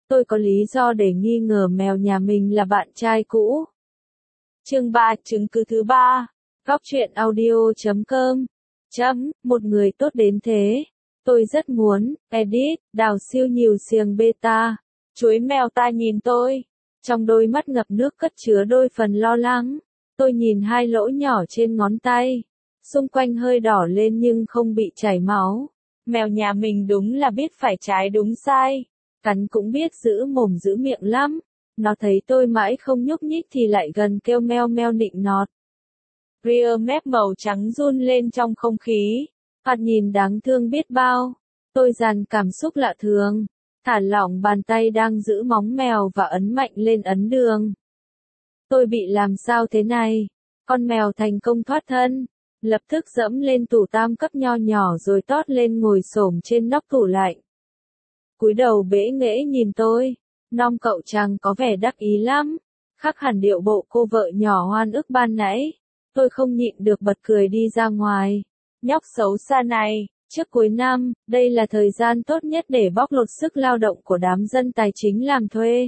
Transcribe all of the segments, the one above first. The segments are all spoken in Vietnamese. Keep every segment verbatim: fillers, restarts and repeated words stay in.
tôi có lý do để nghi ngờ mèo nhà mình là bạn trai cũ. Chương ba, chứng cứ thứ ba. Góc truyện audio chấm com. Chấm, một người tốt đến thế. Tôi rất muốn, edit, đào siêu nhiều xiềng beta. Chuối mèo ta nhìn tôi. Trong đôi mắt ngập nước cất chứa đôi phần lo lắng. Tôi nhìn hai lỗ nhỏ trên ngón tay. Xung quanh hơi đỏ lên nhưng không bị chảy máu. Mèo nhà mình đúng là biết phải trái đúng sai. Cắn cũng biết giữ mồm giữ miệng lắm. Nó thấy tôi mãi không nhúc nhích thì lại gần kêu meo meo nịnh nọt. Rear mép màu trắng run lên trong không khí. Thoạt nhìn đáng thương biết bao. Tôi dằn cảm xúc lạ thường. Thả lỏng bàn tay đang giữ móng mèo và ấn mạnh lên ấn đường. Tôi bị làm sao thế này? Con mèo thành công thoát thân. Lập tức dẫm lên tủ tam cấp nho nhỏ rồi tót lên ngồi xổm trên nóc tủ lạnh. Cúi đầu bẽ nghễ nhìn tôi. Nom cậu chàng có vẻ đắc ý lắm. Khác hẳn điệu bộ cô vợ nhỏ hoan ức ban nãy. Tôi không nhịn được bật cười đi ra ngoài. Nhóc xấu xa này, trước cuối năm, đây là thời gian tốt nhất để bóc lột sức lao động của đám dân tài chính làm thuê.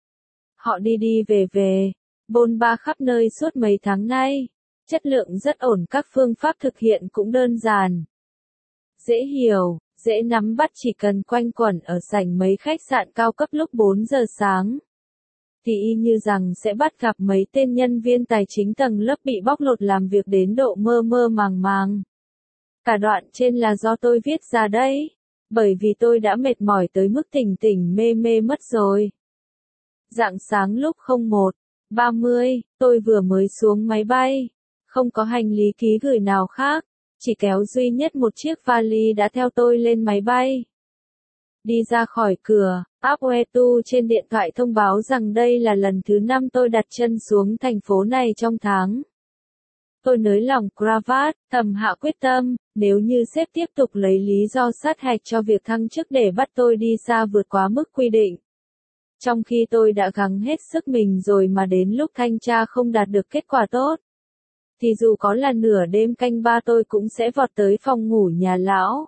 Họ đi đi về về, bôn ba khắp nơi suốt mấy tháng nay. Chất lượng rất ổn, các phương pháp thực hiện cũng đơn giản. Dễ hiểu, dễ nắm bắt, chỉ cần quanh quẩn ở sảnh mấy khách sạn cao cấp lúc bốn giờ sáng. Thì y như rằng sẽ bắt gặp mấy tên nhân viên tài chính tầng lớp bị bóc lột làm việc đến độ mơ mơ màng màng. Cả đoạn trên là do tôi viết ra đấy, bởi vì tôi đã mệt mỏi tới mức tỉnh tỉnh mê mê mất rồi. Rạng sáng lúc không một ba mươi, tôi vừa mới xuống máy bay, không có hành lý ký gửi nào khác, chỉ kéo duy nhất một chiếc vali đã theo tôi lên máy bay. Đi ra khỏi cửa, app Wetu trên điện thoại thông báo rằng đây là lần thứ năm tôi đặt chân xuống thành phố này trong tháng. Tôi nới lỏng cravat, thầm hạ quyết tâm, nếu như sếp tiếp tục lấy lý do sát hạch cho việc thăng chức để bắt tôi đi xa vượt quá mức quy định. Trong khi tôi đã gắng hết sức mình rồi mà đến lúc thanh tra không đạt được kết quả tốt. Thì dù có là nửa đêm canh ba tôi cũng sẽ vọt tới phòng ngủ nhà lão.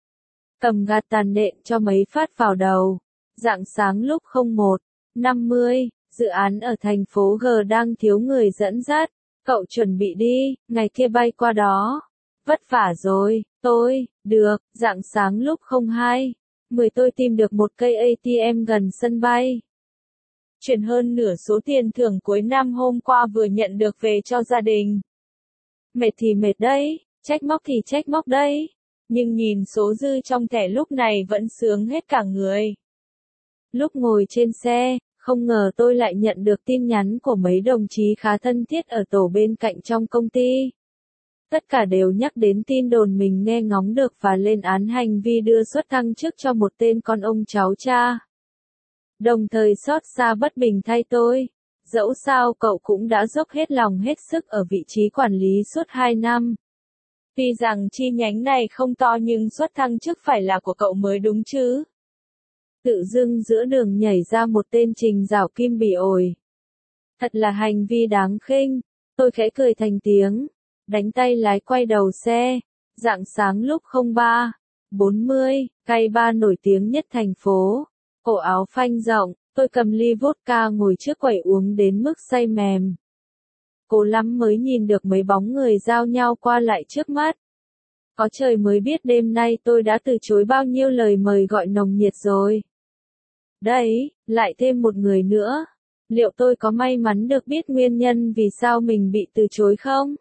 Cầm gạt tàn nện cho mấy phát vào đầu. Rạng sáng lúc không một năm mươi, dự án ở thành phố G đang thiếu người dẫn dắt. Cậu chuẩn bị đi, ngày kia bay qua đó. Vất vả rồi, tôi, được, rạng sáng lúc không hai mười tôi tìm được một cây a tê em gần sân bay. Chuyển hơn nửa số tiền thưởng cuối năm hôm qua vừa nhận được về cho gia đình. Mệt thì mệt đấy, trách móc thì trách móc đấy. Nhưng nhìn số dư trong thẻ lúc này vẫn sướng hết cả người. Lúc ngồi trên xe, không ngờ tôi lại nhận được tin nhắn của mấy đồng chí khá thân thiết ở tổ bên cạnh trong công ty. Tất cả đều nhắc đến tin đồn mình nghe ngóng được và lên án hành vi đưa suất thăng chức cho một tên con ông cháu cha. Đồng thời xót xa bất bình thay tôi. Dẫu sao cậu cũng đã dốc hết lòng hết sức ở vị trí quản lý suốt hai năm. Tuy rằng chi nhánh này không to nhưng suất thăng chức phải là của cậu mới đúng chứ. Tự dưng giữa đường nhảy ra một tên Trình Giảo Kim bỉ ổi. Thật là hành vi đáng khinh. Tôi khẽ cười thành tiếng. Đánh tay lái quay đầu xe. Rạng sáng lúc không ba bốn mươi, cây ba nổi tiếng nhất thành phố. Cổ áo phanh rộng, tôi cầm ly vodka ngồi trước quầy uống đến mức say mềm. Cố lắm mới nhìn được mấy bóng người giao nhau qua lại trước mắt. Có trời mới biết đêm nay tôi đã từ chối bao nhiêu lời mời gọi nồng nhiệt rồi. Đấy, lại thêm một người nữa. Liệu tôi có may mắn được biết nguyên nhân vì sao mình bị từ chối không?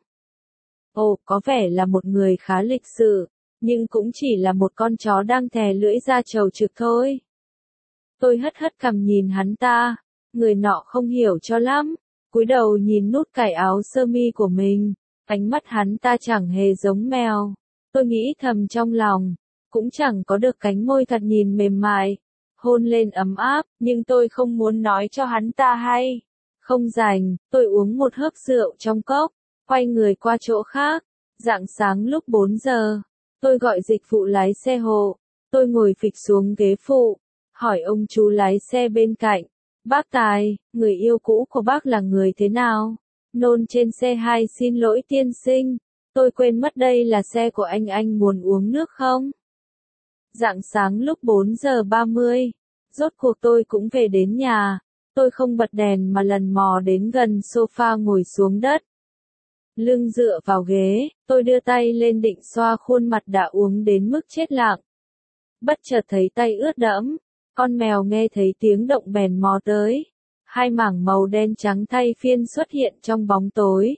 Ồ, có vẻ là một người khá lịch sự, nhưng cũng chỉ là một con chó đang thè lưỡi ra chầu trực thôi. Tôi hất hất cằm nhìn hắn ta, người nọ không hiểu cho lắm, cúi đầu nhìn nút cài áo sơ mi của mình, ánh mắt hắn ta chẳng hề giống mèo. Tôi nghĩ thầm trong lòng, cũng chẳng có được cánh môi thật nhìn mềm mại, hôn lên ấm áp, nhưng tôi không muốn nói cho hắn ta hay. Không rảnh, tôi uống một hớp rượu trong cốc, quay người qua chỗ khác. Rạng sáng lúc bốn giờ, tôi gọi dịch vụ lái xe hộ, tôi ngồi phịch xuống ghế phụ, hỏi ông chú lái xe bên cạnh, bác Tài, người yêu cũ của bác là người thế nào? Nôn trên xe hai xin lỗi tiên sinh, tôi quên mất đây là xe của anh, anh muốn uống nước không? Rạng sáng lúc bốn giờ ba mươi, Rốt cuộc tôi cũng về đến nhà. Tôi không bật đèn mà lần mò đến gần sofa ngồi xuống đất. Lưng dựa vào ghế, tôi đưa tay lên định xoa khuôn mặt đã uống đến mức chết lặng. Bất chợt thấy tay ướt đẫm, con mèo nghe thấy tiếng động bèn mò tới. Hai mảng màu đen trắng thay phiên xuất hiện trong bóng tối.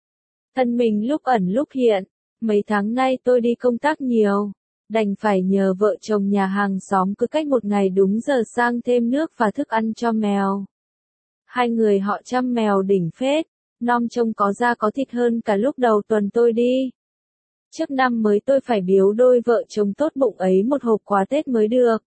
Thân mình lúc ẩn lúc hiện, mấy tháng nay tôi đi công tác nhiều, đành phải nhờ vợ chồng nhà hàng xóm cứ cách một ngày đúng giờ sang thêm nước và thức ăn cho mèo. Hai người họ chăm mèo đỉnh phết, nom trông có da có thịt hơn cả lúc đầu tuần tôi đi. Trước năm mới tôi phải biếu đôi vợ chồng tốt bụng ấy một hộp quà Tết mới được.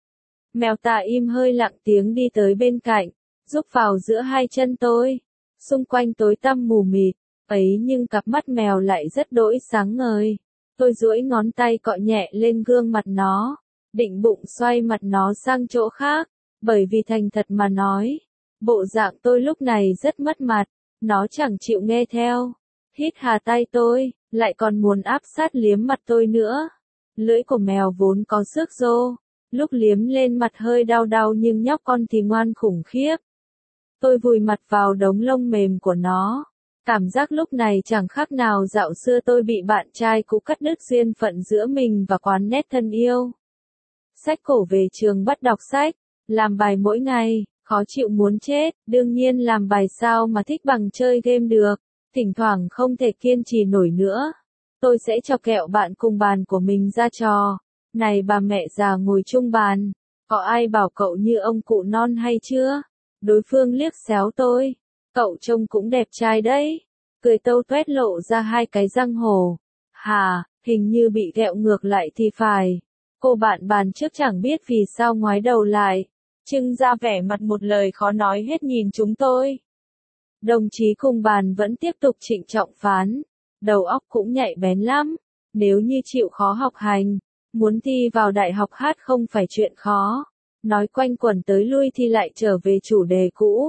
Mèo tà im hơi lặng tiếng đi tới bên cạnh, rúc vào giữa hai chân tôi. Xung quanh tối tăm mù mịt, ấy nhưng cặp mắt mèo lại rất đỗi sáng ngời. Tôi duỗi ngón tay cọ nhẹ lên gương mặt nó, định bụng xoay mặt nó sang chỗ khác, bởi vì thành thật mà nói, bộ dạng tôi lúc này rất mất mặt, nó chẳng chịu nghe theo. Hít hà tay tôi, lại còn muốn áp sát liếm mặt tôi nữa. Lưỡi của mèo vốn có xước rô, lúc liếm lên mặt hơi đau đau nhưng nhóc con thì ngoan khủng khiếp. Tôi vùi mặt vào đống lông mềm của nó. Cảm giác lúc này chẳng khác nào dạo xưa tôi bị bạn trai cũ cắt đứt duyên phận giữa mình và quán nét thân yêu. Xách cổ về trường bắt đọc sách, làm bài mỗi ngày, khó chịu muốn chết, đương nhiên làm bài sao mà thích bằng chơi game được, thỉnh thoảng không thể kiên trì nổi nữa. Tôi sẽ cho kẹo bạn cùng bàn của mình ra trò. Này bà mẹ già ngồi chung bàn, có ai bảo cậu như ông cụ non hay chưa? Đối phương liếc xéo tôi. Cậu trông cũng đẹp trai đấy. Cười tâu tuét lộ ra hai cái răng hổ. Hà, hình như bị ghẹo ngược lại thì phải. Cô bạn bàn trước chẳng biết vì sao ngoái đầu lại, trưng ra vẻ mặt một lời khó nói hết nhìn chúng tôi. Đồng chí cùng bàn vẫn tiếp tục trịnh trọng phán. Đầu óc cũng nhạy bén lắm. Nếu như chịu khó học hành, muốn thi vào đại học hát không phải chuyện khó. Nói quanh quẩn tới lui thì lại trở về chủ đề cũ.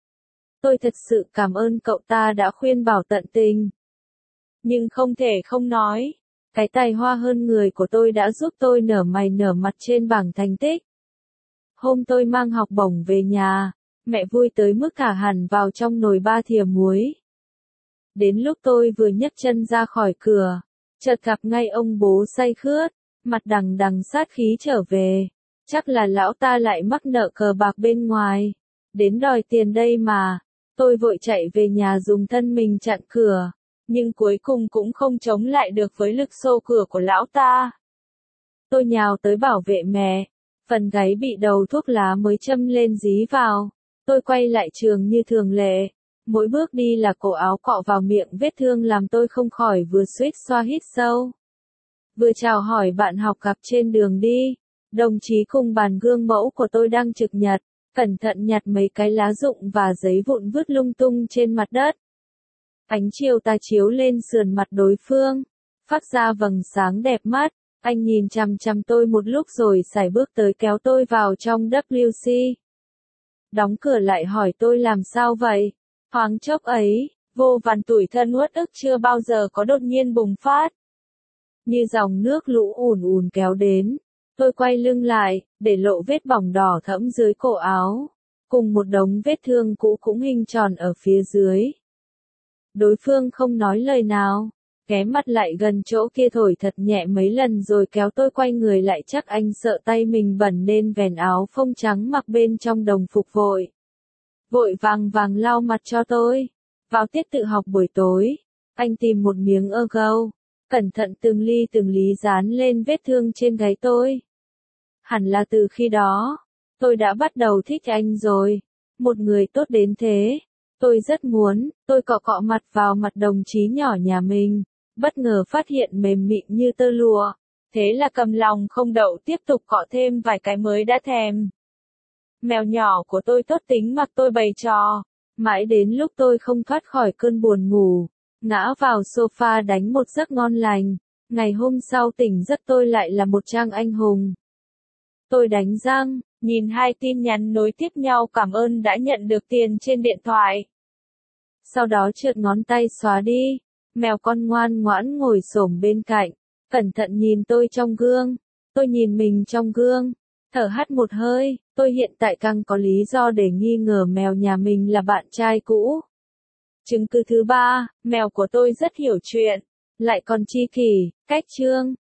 Tôi thật sự cảm ơn cậu ta đã khuyên bảo tận tình. Nhưng không thể không nói, cái tài hoa hơn người của tôi đã giúp tôi nở mày nở mặt trên bảng thành tích. Hôm tôi mang học bổng về nhà, mẹ vui tới mức thả hẳn vào trong nồi ba thìa muối. Đến lúc tôi vừa nhấc chân ra khỏi cửa, chợt gặp ngay ông bố say khướt, mặt đằng đằng sát khí trở về. Chắc là lão ta lại mắc nợ cờ bạc bên ngoài, đến đòi tiền đây mà. Tôi vội chạy về nhà dùng thân mình chặn cửa, nhưng cuối cùng cũng không chống lại được với lực xô cửa của lão ta. Tôi nhào tới bảo vệ mẹ, phần gáy bị đầu thuốc lá mới châm lên dí vào. Tôi quay lại trường như thường lệ, mỗi bước đi là cổ áo cọ vào miệng vết thương làm tôi không khỏi vừa suýt xoa hít sâu. Vừa chào hỏi bạn học gặp trên đường đi, đồng chí cùng bàn gương mẫu của tôi đang trực nhật. Cẩn thận nhặt mấy cái lá rụng và giấy vụn vứt lung tung trên mặt đất. Ánh chiều tà chiếu lên sườn mặt đối phương, phát ra vầng sáng đẹp mắt. Anh nhìn chằm chằm tôi một lúc rồi sải bước tới kéo tôi vào trong W C. Đóng cửa lại hỏi tôi làm sao vậy. Thoáng chốc ấy, vô vàn tủi thân uất ức chưa bao giờ có đột nhiên bùng phát. Như dòng nước lũ ùn ùn kéo đến. Tôi quay lưng lại, để lộ vết bỏng đỏ thẫm dưới cổ áo, cùng một đống vết thương cũ cũng hình tròn ở phía dưới. Đối phương không nói lời nào, ghé mắt lại gần chỗ kia thổi thật nhẹ mấy lần rồi kéo tôi quay người lại, chắc anh sợ tay mình bẩn nên vén áo phông trắng mặc bên trong đồng phục vội. Vội vàng vàng lau mặt cho tôi. Vào tiết tự học buổi tối, anh tìm một miếng ơ gâu, cẩn thận từng ly từng lý dán lên vết thương trên gáy tôi. Hẳn là từ khi đó, tôi đã bắt đầu thích anh rồi. Một người tốt đến thế. Tôi rất muốn, tôi cọ cọ mặt vào mặt đồng chí nhỏ nhà mình, bất ngờ phát hiện mềm mịn như tơ lụa. Thế là cầm lòng không đậu tiếp tục cọ thêm vài cái mới đã thèm. Mèo nhỏ của tôi tốt tính mặc tôi bày trò. Mãi đến lúc tôi không thoát khỏi cơn buồn ngủ, ngã vào sofa đánh một giấc ngon lành. Ngày hôm sau tỉnh giấc tôi lại là một trang anh hùng. Tôi đánh răng, nhìn hai tin nhắn nối tiếp nhau cảm ơn đã nhận được tiền trên điện thoại. Sau đó trượt ngón tay xóa đi. Mèo con ngoan ngoãn ngồi xổm bên cạnh, cẩn thận nhìn tôi trong gương. Tôi nhìn mình trong gương, thở hắt một hơi, Tôi hiện tại càng có lý do để nghi ngờ mèo nhà mình là bạn trai cũ. Chứng cứ thứ ba, mèo của tôi rất hiểu chuyện, lại còn chi kỷ, cách chương.